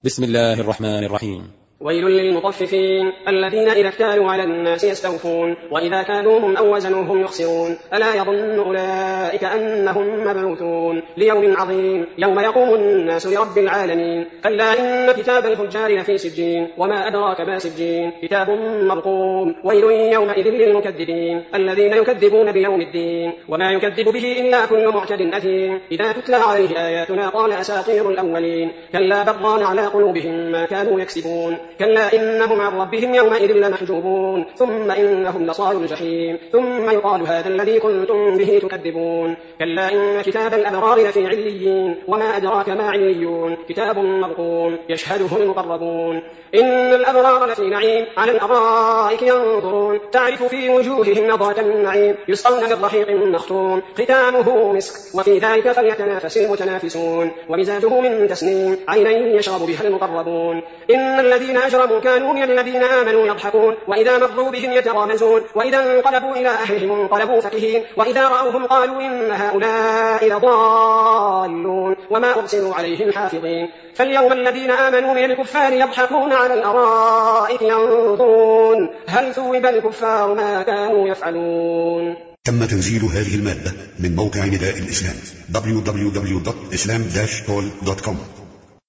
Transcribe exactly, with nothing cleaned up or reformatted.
بسم الله الرحمن الرحيم. ويل للمطففين الذين إذا اكتالوا على الناس يستوفون وإذا كالوهم أو وزنوهم يخسرون ألا يظن أولئك أنهم مبعوثون ليوم عظيم يوم يقوم الناس لرب العالمين. كلا إن كتاب الفجار لفي سجين وما أدراك ما سجين كتاب مرقوم. ويل يومئذ للمكذبين الذين يكذبون بيوم الدين وما يكذب به إلا كل معتد أثيم إذا تتلى عليه آياتنا قال أساطير الأولين. كلا بل على قلوبهم ما كانوا يكسبون. كلا إنهم عن ربهم يومئذ لمحجوبون ثم إنهم لصالوا الجحيم ثم يقال هذا الذي كنتم به تكذبون. كلا إن كتاب الأبرار لفي عليين وما أدراك ما عليون كتاب مرقوم يشهده المقربون. إن الأبرار لفي نعيم على الأرائك ينظرون تعرف في وجوههم نضرة النعيم يسقون من رحيق مختوم ختامه مسك وفي ذلك فليتنافس المتنافسون ومزاجه من تسنيم عينا يشرب بها المقربون. إن الذين أجرموا كانوا من الذين آمنوا يضحكون وإذا مروا بهم يتغامزون وإذا انقلبوا إلى أهلهم انقلبوا فكهين وإذا رأوهم قالوا إن هؤلاء لضالون وما أرسلوا عليهم حافظين. فاليوم الذين آمنوا من الكفار يضحكون على الأرائك ينظرون هل ثوب الكفار ما كانوا يفعلون. تم تنزيل هذه المادة من موقع نداء الإسلام دبليو دبليو دبليو دوت إسلام داش كول دوت كوم.